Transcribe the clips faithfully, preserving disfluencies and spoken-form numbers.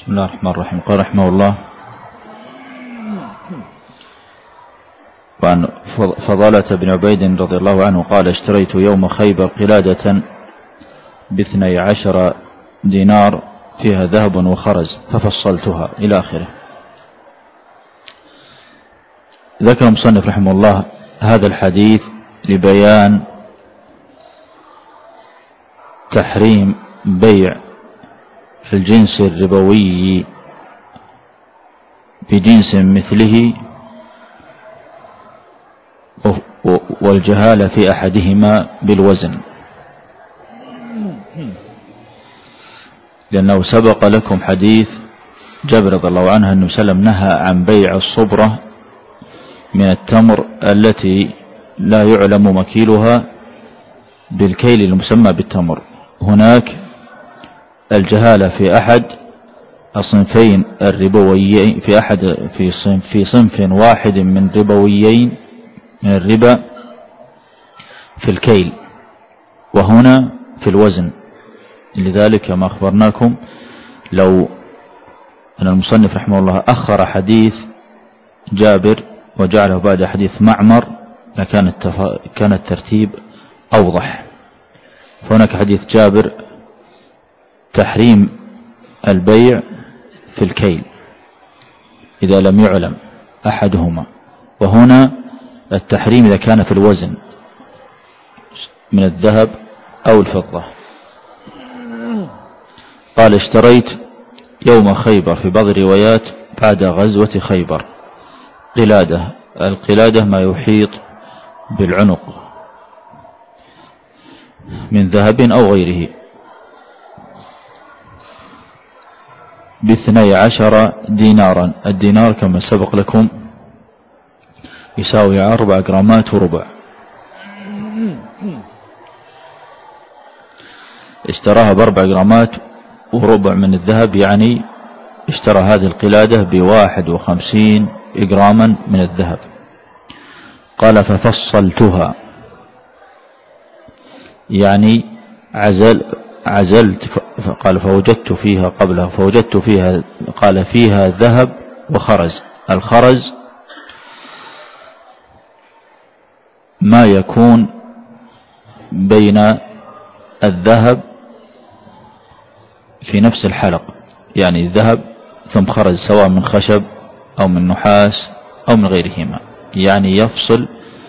بسم الله الرحمن الرحيم. قال رحمه الله: وعن فضالة بن عبيد رضي الله عنه قال: اشتريت يوم خيبر قلادة باثني عشر دينار فيها ذهب وخرز ففصلتها إلى آخره. ذكر المصنف رحمه الله هذا الحديث لبيان تحريم بيع الجنس الربوي بجنس مثله والجهالة في أحدهما بالوزن، لأنه سبق لكم حديث جابر رضي الله عنه أنه سلم نهى عن بيع الصبرة من التمر التي لا يعلم مكيلها بالكيل المسمى بالتمر. هناك الجهالة في أحد الصنفين الربويين، في أحد في صنف في صنف واحد من ربويين من الربا في الكيل، وهنا في الوزن. لذلك ما أخبرناكم لو أن المصنف رحمه الله أخر حديث جابر وجعله بعد حديث معمر لكان التف... كان الترتيب أوضح. فهناك حديث جابر تحريم البيع في الكيل إذا لم يعلم أحدهما، وهنا التحريم إذا كان في الوزن من الذهب أو الفضة. قال: اشتريت يوم خيبر، في بعض الروايات بعد غزوة خيبر، قلادة. القلادة ما يحيط بالعنق من ذهب أو غيره، باثني عشر دينارا. الدينار كما سبق لكم يساوي أربع جرامات وربع. اشتراها بأربع جرامات وربع من الذهب، يعني اشترى هذه القلادة بواحد وخمسين جراما من الذهب. قال: ففصلتها، يعني عزل عزلت. قال: فوجدت فيها قبلها فوجدت فيها قال: فيها ذهب وخرز. الخرز ما يكون بين الذهب في نفس الحلق، يعني ذهب ثم خرز، سواء من خشب أو من نحاس أو من غيرهما، يعني يفصل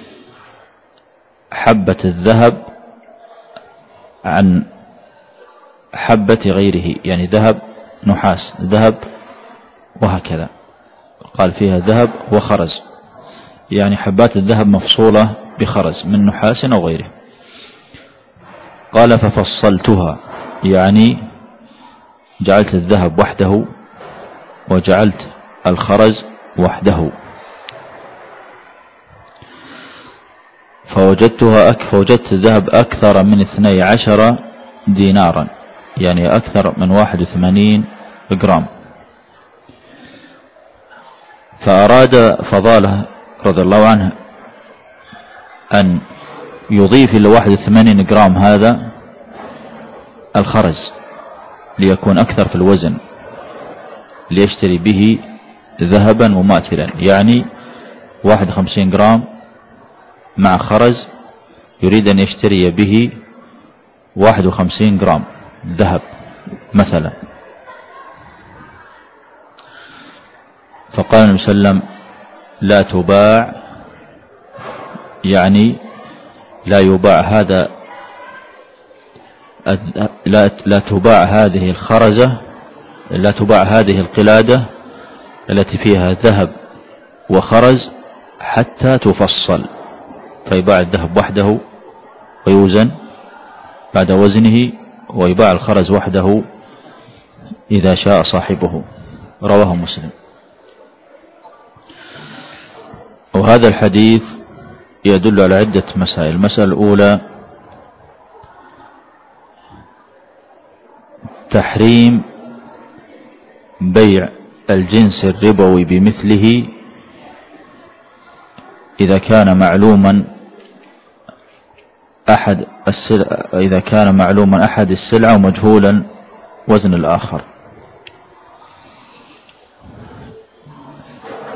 حبة الذهب عن حبة غيره، يعني ذهب نحاس ذهب وهكذا. قال: فيها ذهب وخرز، يعني حبات الذهب مفصولة بخرز من نحاس أو غيره. قال: ففصلتها، يعني جعلت الذهب وحده وجعلت الخرز وحده. فوجدتها أك فوجدت الذهب أكثر من اثني عشر دينارا، يعني أكثر من واحد وثمانين جرام. فأراد فضالة رضي الله عنه أن يضيف إلى واحد وثمانين جرام هذا الخرز ليكون أكثر في الوزن، ليشتري به ذهبا مماثلا، يعني واحد وخمسين جرام مع خرز يريد أن يشتري به واحد وخمسين جرام ذهب مثلا. فقال النبي صلى الله عليه وسلم: لا تباع، يعني لا يباع هذا لا, لا تباع هذه الخرزة، لا تباع هذه القلادة التي فيها ذهب وخرز حتى تفصل، فيباع الذهب وحده ويوزن بعد وزنه، ويباع الخرز وحده إذا شاء صاحبه. رواه مسلم. وهذا الحديث يدل على عدة مسائل. المسألة الأولى: تحريم بيع الجنس الربوي بمثله إذا كان معلوما أحد السلع إذا كان معلوما أحد السلعة ومجهولا وزن الآخر.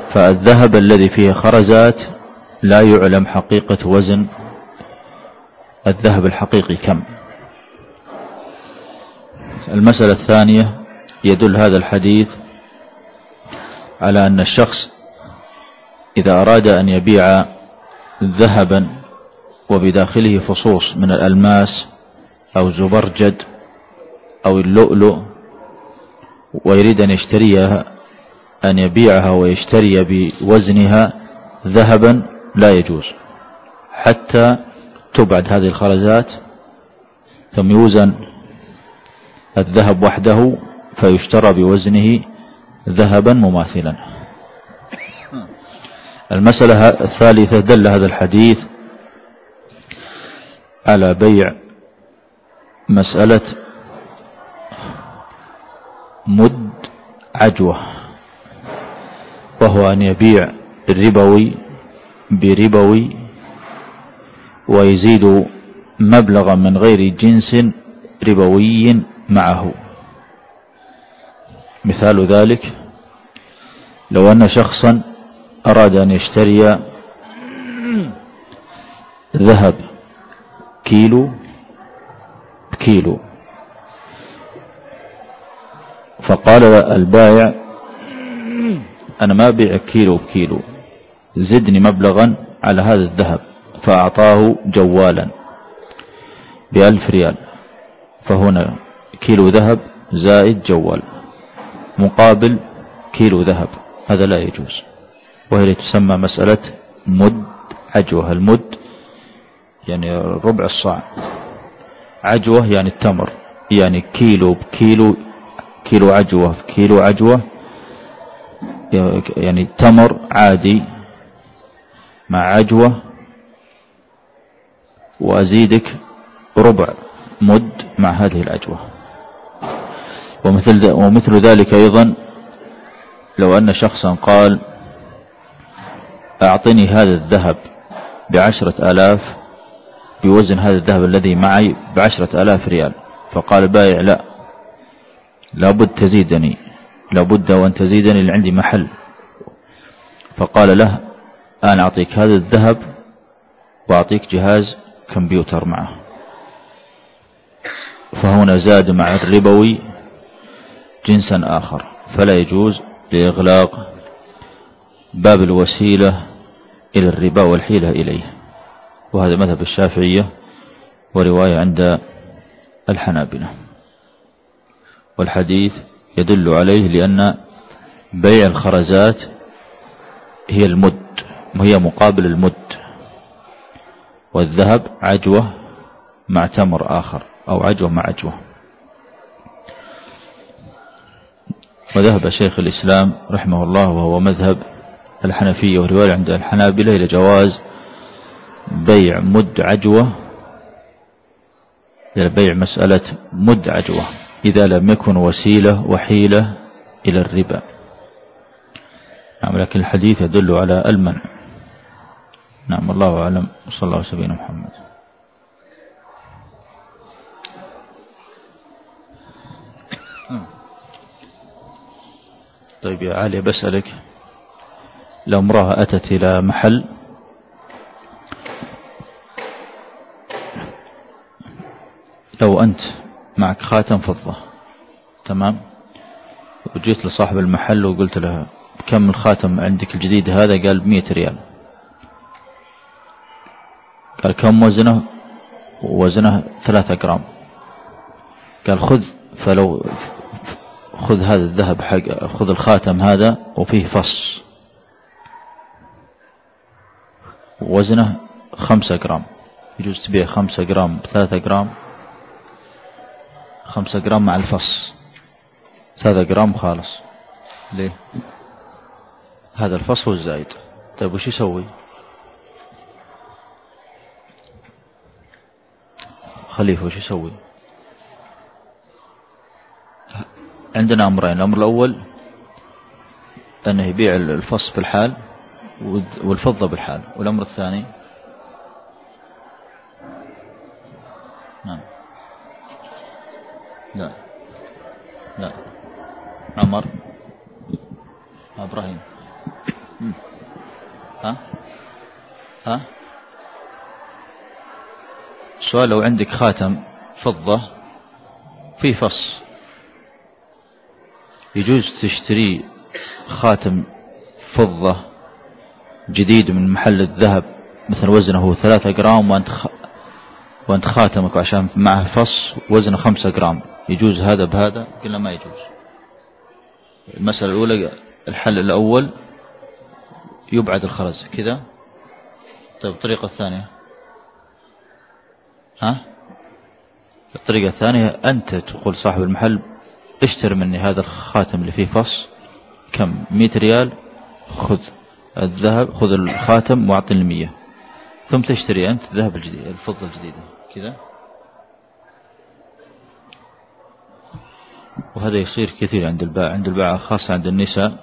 فالذهب الذي فيه خرزات لا يعلم حقيقة وزن الذهب الحقيقي كم. المسألة الثانية، يدل هذا الحديث على أن الشخص إذا أراد أن يبيع ذهبا وبداخله فصوص من الألماس أو زبرجد أو اللؤلؤ ويريد أن يشتريها أن يبيعها ويشتري بوزنها ذهبا لا يجوز حتى تبعد هذه الخرزات ثم يوزن الذهب وحده فيشترى بوزنه ذهبا مماثلا. المسألة الثالثة، دل هذا الحديث على بيع مسألة مد عجوة، وهو أن يبيع الربوي بربوي ويزيد مبلغا من غير جنس ربوي معه. مثال ذلك لو أن شخصا أراد أن يشتري ذهب كيلو بكيلو، فقال البائع أنا ما أبيع كيلو بكيلو، زدني مبلغا على هذا الذهب، فأعطاه جوالا بألف ريال، فهنا كيلو ذهب زائد جوال مقابل كيلو ذهب، هذا لا يجوز، وهي تسمى مسألة مد عجوة. المد يعني ربع الصاع، عجوة يعني التمر، يعني كيلو بكيلو، كيلو عجوة كيلو عجوة، يعني تمر عادي مع عجوة وأزيدك ربع مد مع هذه العجوة. ومثل, ومثل ذلك أيضا لو أن شخصا قال أعطني هذا الذهب بعشرة آلاف بوزن هذا الذهب الذي معي بعشرة آلاف ريال، فقال البائع لا، لابد تزيدني، لابد وأن تزيدني اللي عندي محل، فقال له أنا أعطيك هذا الذهب وأعطيك جهاز كمبيوتر معه، فهنا زاد مع الربوي جنسا آخر، فلا يجوز لإغلاق باب الوسيلة إلى الربا والحيلة إليه. وهذا مذهب الشافعية ورواية عند الحنابلة، والحديث يدل عليه لأن بيع الخرزات هي المد، وهي مقابل المد، والذهب عجوة مع تمر آخر أو عجوة مع عجوة. وذهب شيخ الإسلام رحمه الله وهو مذهب الحنفية ورواية عند الحنابلة إلى جواز بيع مد عجوة، إلى بيع مسألة مد عجوة إذا لم يكن وسيلة وحيلة إلى الربا. نعم، لكن الحديث يدل على المنع. نعم، الله أعلم، وصلى الله على سيدنا محمد. طيب يا علي، بسألك، لو امرأة أتت إلى محل لو أنت معك خاتم فضة، تمام، وجيت لصاحب المحل وقلت له كم الخاتم عندك الجديد هذا؟ قال بمئة ريال. قال كم وزنه؟ وزنه ثلاثة جرام. قال خذ، فلو خذ هذا الذهب حق، خذ الخاتم هذا وفيه فص وزنه خمسة جرام، يجوز تبيع خمسة جرام بثلاثة جرام، خمسة جرام مع الفص، ثلاثة جرام خالص. ليه؟ هذا الفص هو الزايد. طيب وش يسوي؟ خليفة وش يسوي؟ عندنا أمرين، الأمر الأول أنه يبيع الفص في الحال والفضة بالحال، والأمر الثاني نعم لا لا عمر إبراهيم ها ها السؤال: لو عندك خاتم فضة في فص، يجوز تشتري خاتم فضة جديد من محل الذهب مثلا وزنه ثلاثة جرام، وأنت خ... وأنت خاتمك عشان معه فص وزنه خمسة جرام، يجوز هذا بهذا؟ قلنا ما يجوز. المسألة الأولى. الحل الأول يبعد الخرز كذا. طيب الطريقة الثانية، ها الطريقة الثانية أنت تقول صاحب المحل: اشتري مني هذا الخاتم اللي فيه فص، كم؟ مئة ريال، خذ الذهب، خذ الخاتم واعطني المية، ثم تشتري أنت الذهب الجديد، الفضة الجديدة كذا. وهذا يصير كثير عند الباع، عند الباعة خاصة عند النساء،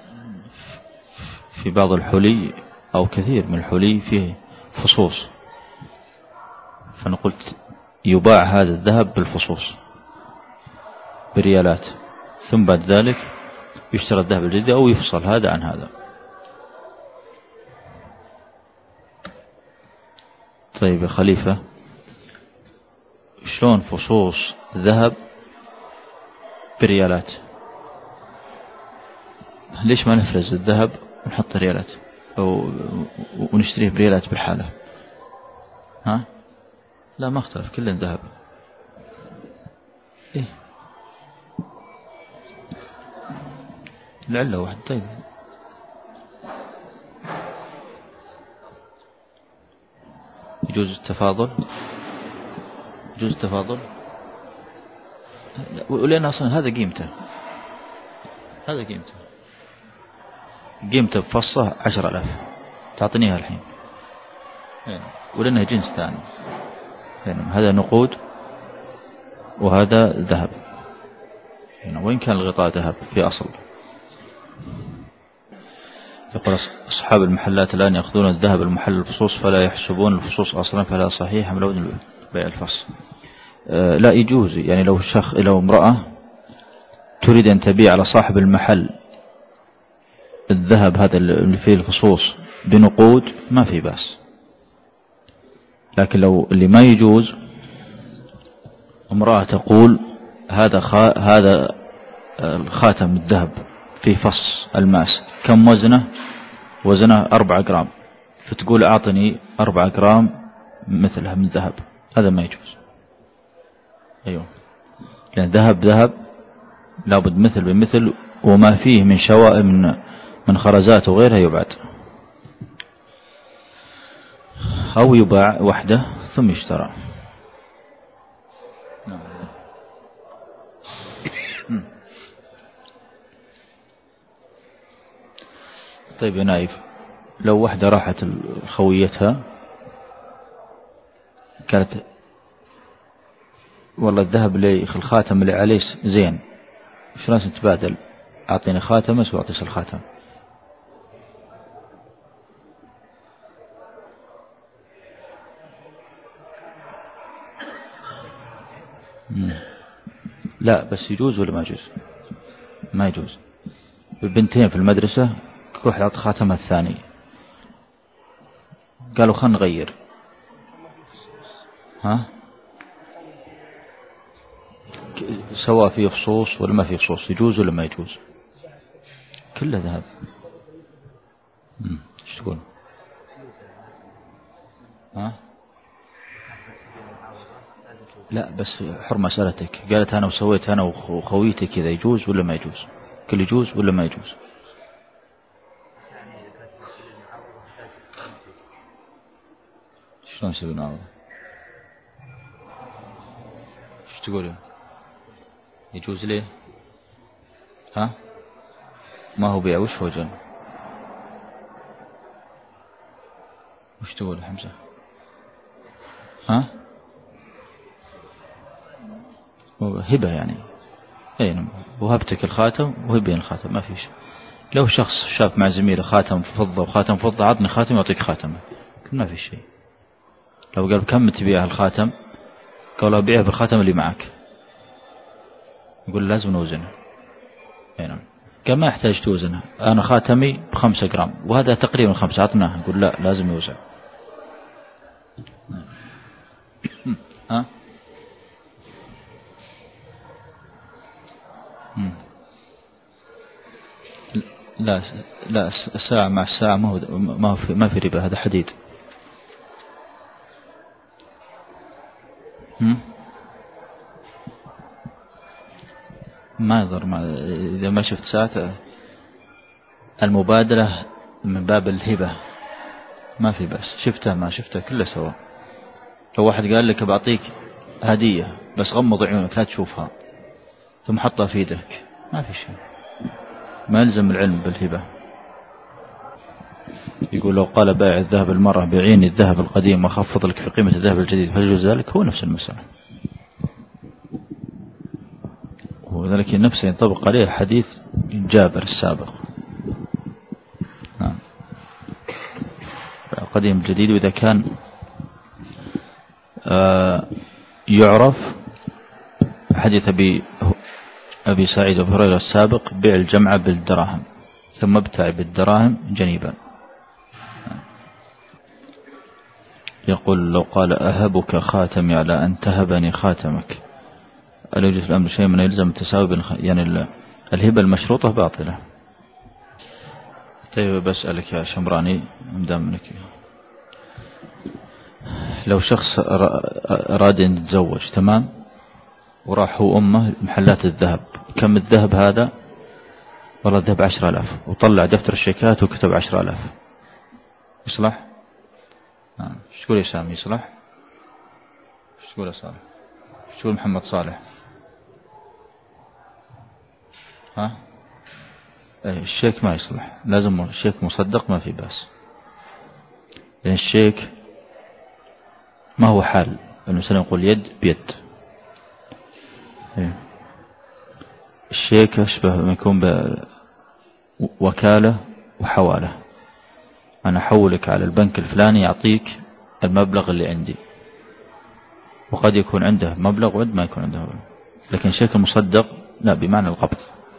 في بعض الحلي أو كثير من الحلي فيه فصوص، فنقول يباع هذا الذهب بالفصوص بريالات، ثم بعد ذلك يشترى الذهب الجديد أو يفصل هذا عن هذا. طيب يا خليفة، شلون فصوص ذهب بريالات؟ ليش ما نفرز الذهب ونحط ريالات أو ونشتريه بريالات بالحالة؟ ها لا ما اختلف، كلن ذهب. إيه العلة واحد. طيب يجوز التفاضل، يجوز التفاضل، ولأن أصلا هذا قيمته، هذا قيمته قيمته بفصة عشر ألاف تعطينيها الحين، ولأنها جنس ثاني، هذا نقود وهذا ذهب، وإن كان الغطاء ذهب في أصل. يقول: أصحاب المحلات الآن يأخذون الذهب المحل الفصوص فلا يحسبون الفصوص أصلا، فلا صحيح لو بيع الفص. أه لا يجوز، يعني لو شخص لو امرأة تريد أن تبيع على صاحب المحل الذهب هذا اللي فيه الفصوص بنقود ما في بأس، لكن لو اللي ما يجوز امرأة تقول: هذا خا هذا الخاتم الذهب فيه فص الماس، كم وزنه؟ وزنه أربعة جرام، فتقول: أعطني أربعة جرام مثلها من ذهب، هذا ما يجوز. أيوه، لأن ذهب ذهب لابد مثل بمثل، وما فيه من شوائب من من خرزات وغيرها يبعد، أو يباع وحده ثم يشترى. طيب يا نايف، لو واحدة راحت خويتها كانت والله الذهب اللي الخاتم اللي عليه زين، ايش راس نتبادل؟ أعطيني خاتمك وأعطيك الخاتم. مم. لا بس يجوز ولا ما يجوز؟ ما يجوز. البنتين في المدرسة كل واحد يعطي خاتمها الثاني، قالوا خلنا نغير. ها سواء فيه فصوص ولا ما فيه فصوص، يجوز ولا ما يجوز؟ كله ذهب. ايش تقول؟ ها لا بس حر مسألتك، قالت أنا وسويت أنا وخويتي كذا، يجوز ولا ما يجوز؟ كل يجوز ولا ما يجوز؟ شلون نسوي نعوض؟ ايش تقول؟ يجوز ليه؟ ها ما هو بيع، وش هو جن؟ وش تقول حمزة؟ ها هبة يعني، اي وهبتك الخاتم وهبين الخاتم ما فيش. لو شخص شاف مع زميله خاتم فضة وخاتم فضة، عطني خاتم يعطيك خاتم، ما في شيء. لو قال كم تبيع الخاتم؟ قال له بيعه بالخاتم اللي معك، يقول لازم نوزنه. اي نعم. قال ما يحتاج توزنها، أنا خاتمي بخمسة جرام وهذا تقريبا خمسة، عطناه. يقول لا لازم يوزن. ها؟ لا لا الساعة مع الساعة ما هو ما في ما في ربا، هذا حديد. ما يضر ما إذا ما شفت ساعة. المبادلة من باب الهبة ما في بس، شفتها ما شفتها كله سواء. لو واحد قال لك بعطيك هدية بس غمض عيونك لا تشوفها ثم حطها في يدك ما في شيء، ما يلزم العلم بالهبة. يقول لو قال بائع الذهب المرة بيعيني الذهب القديم وخفض لك في قيمة الذهب الجديد هل يجوز ذلك؟ هو نفس المسألة، وذلك نفسه ينطبق عليه حديث جابر السابق. نعم. قديم الجديد، وإذا كان آه يعرف حديث أبي أبي سعيد أبو هريرة السابق بيع الجمعة بالدراهم ثم ابتع بالدراهم جنيبا. يقول لو قال أهبك خاتمي على أن تهبني خاتمك ألا يوجد في الأمر شيء من يلزم التساوي؟ يعني الهبة المشروطة باطلة. طيب بسألك يا شمراني مدامنك، لو شخص أراد أن يتزوج تمام وراح هو أمه محلات الذهب، كم الذهب هذا؟ والله الذهب عشر آلاف، وطلع دفتر الشيكات وكتب عشر آلاف، يصلح؟ آه. ايش تقول يا سامي؟ يصلح؟ ايش تقول يا صالح؟ ايش تقول محمد صالح؟ ها؟ ايه الشيك ما يصلح، لازم الشيك مصدق ما في بأس، لأن الشيك ما هو حال، النبي صلى الله عليه وسلم يقول يد بيد. إيه. الشيك أشبه ما يكون بوكالة وحوالة، أنا أحولك على البنك الفلاني يعطيك المبلغ اللي عندي، وقد يكون عنده مبلغ وقد ما يكون عنده مبلغ، لكن الشيك المصدق لا بمعنى القبض.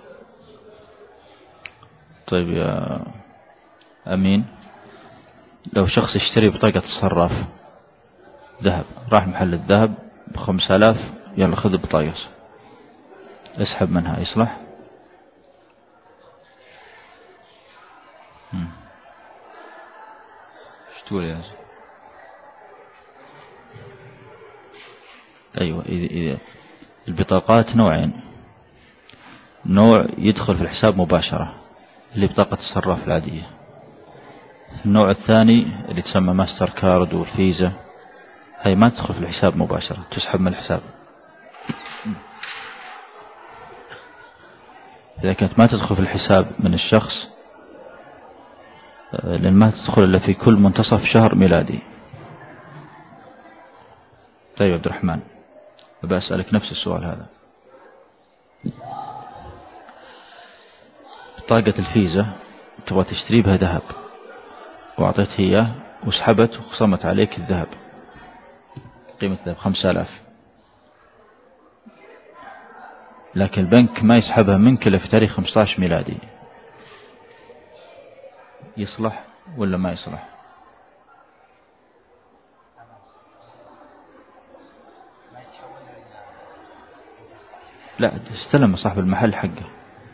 طيب يا أمين، لو شخص يشتري بطاقة الصراف ذهب، راح محل الذهب بخمسة آلاف، يلا خذ بطاقة اسحب منها، يصلح؟ ايش تقول يا زلمة؟ أيوة، إذا إذا البطاقات نوعين، نوع يدخل في الحساب مباشرة اللي بطاقة الصراف العادية، النوع الثاني اللي تسمى ماستر كارد والفيزا هي ما تدخل في الحساب مباشرة، تسحب من الحساب. إذا كانت ما تدخل في الحساب من الشخص، لأن ما تدخل إلا في كل منتصف شهر ميلادي. طيب عبد الرحمن بسألك نفس السؤال هذا، بطاقة الفيزا تبغى تشتري بها ذهب وأعطيته إياه وسحبت وخصمت عليك الذهب، قيمة الذهب خمسة آلاف، لكن البنك ما يسحبها منك إلا في تاريخ خمسة عشر ميلادي، يصلح ولا ما يصلح؟ لا استلم صاحب المحل حقه.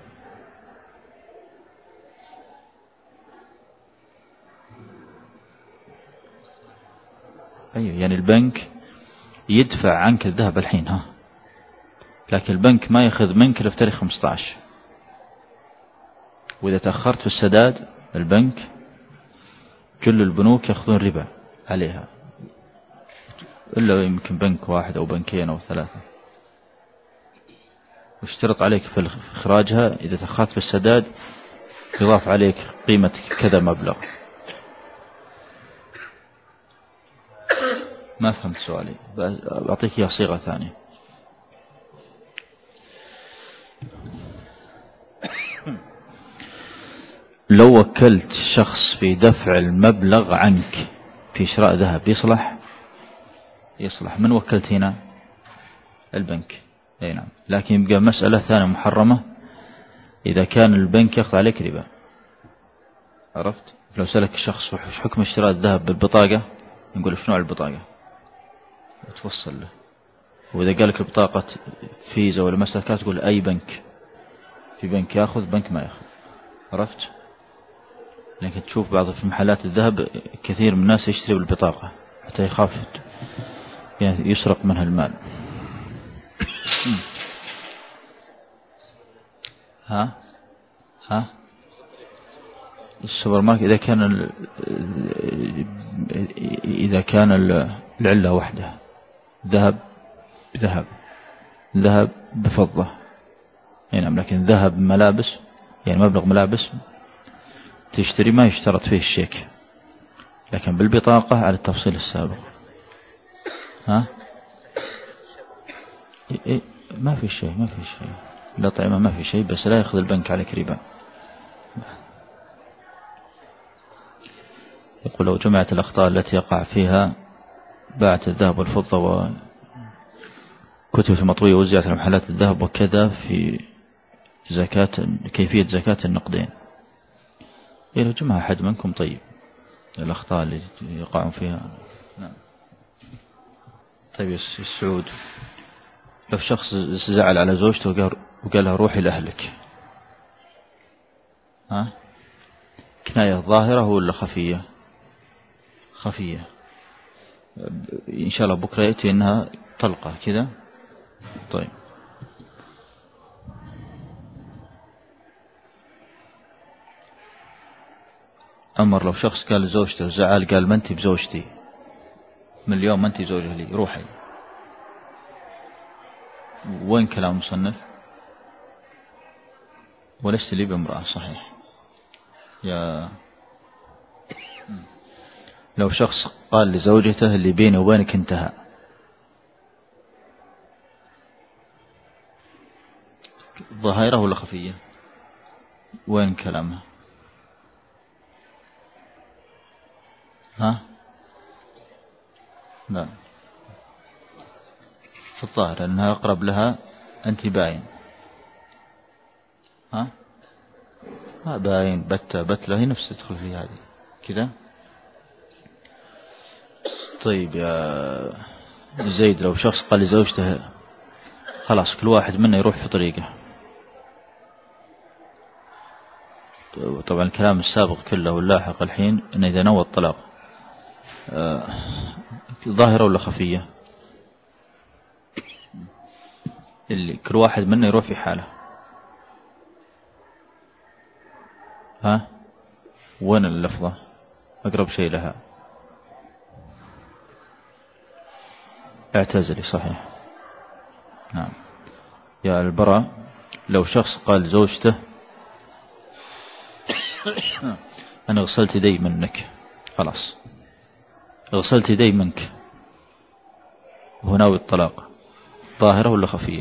أيوة، يعني البنك يدفع عنك الذهب الحين ها، لكن البنك ما يأخذ منك إلا في تاريخ خمسة عشر، وإذا تأخرت في السداد البنك كل البنوك يأخذون ربا عليها، إلا يمكن بنك واحد أو بنكين أو ثلاثة، واشترط عليك في إخراجها إذا تأخرت في السداد يضاف عليك قيمة كذا مبلغ. ما فهمت سؤالي، أعطيك إياه صيغة ثانية. لو وكلت شخص في دفع المبلغ عنك في شراء ذهب يصلح؟ يصلح. من وكلت هنا؟ البنك. أي نعم، لكن يبقى مسألة ثانية محرمة، إذا كان البنك يأخذ عليك ربا. عرفت؟ لو سألك شخص وش حكم اشتراء الذهب بالبطاقة، نقول في نوع البطاقة وتوصل له. وإذا قالك البطاقة فيزا ولا ماستر كارد تقول أي بنك، في بنك يأخذ بنك ما يأخذ. عرفت؟ لكن تشوف بعض في محلات الذهب كثير من الناس يشتري بالبطاقة حتى يخاف يعني يسرق منها المال. ها ها السوبر ماركت إذا كان ال... إذا كان العلة واحدة، ذهب بذهب، ذهب بفضة، يعني نعم. لكن ذهب ملابس يعني مبلغ ملابس تشتري ما يشترط فيه الشيك، لكن بالبطاقة على التفصيل السابق. ها إيه إيه ما في شيء، ما في شيء، الأطعمة ما في شيء، بس لا يأخذ البنك عليك ربا. يقول لو جمعت الأخطاء التي يقع فيها باعت الذهب والفضة وكتب المطوية وزعت على محلات الذهب وكذا في زكاة، كيفية زكاة النقدين. إيه لو جمع أحد منكم طيب الأخطاء اللي يقعون فيها. نعم. طيب يا السعود، لو شخص زعل على زوجته وقال لها روحي لأهلك، ها كناية ظاهرة ولا خفية؟ خفية. إن شاء الله بكرة يأتي إنها طلقة كذا. طيب أمر لو شخص قال لزوجته زعل قال ما أنت بزوجتي من اليوم، ما أنت زوجة لي، روحي، وين كلام مصنف؟ ولست لي بامرأة. صحيح. يا لو شخص قال لزوجته اللي بيني وبينك انتهى، ظاهرة ولا خفية؟ وين كلامها؟ ها لا في الظاهر أنها أقرب لها أنت باين. ها ما باين بتة بتلة هي نفس تدخل في هذه كذا. طيب يا زيد، لو شخص قال لزوجته خلاص كل واحد منا يروح في طريقه، طبعا الكلام السابق كله واللاحق الحين إن إذا نوى الطلاق آه ظاهرة ولا خفية؟ اللي كل واحد منا يروح في حاله. ها وين اللفظة أقرب شيء لها؟ اعتزلي. صحيح. نعم. يا البراء، لو شخص قال زوجته أنا غسلت يدي منك، خلاص غسلت يدي منك، وهناوي الطلاق، ظاهرة ولا خفية؟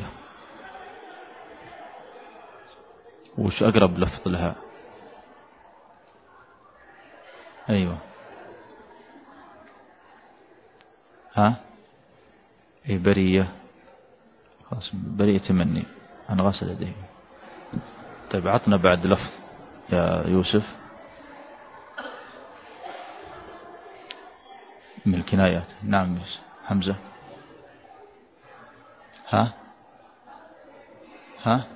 وش أقرب لفظ لها؟ أيوة. ها إيه برية، خلاص برية مني أنا غسل يدي. طيب عطنا بعد لفظ يا يوسف من الكنايات. نعم يوسف. حمزة. ها ها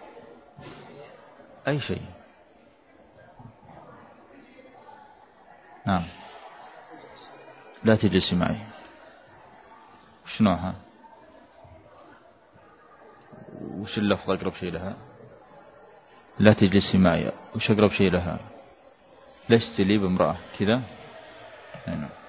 أي شيء. نعم لا تجلسي معي. وش نوعها؟ وش اللفظ أقرب شيء لها؟ لا تجلسي معي. وش أقرب شيء لها؟ لست لي بامرأة كذا. نعم.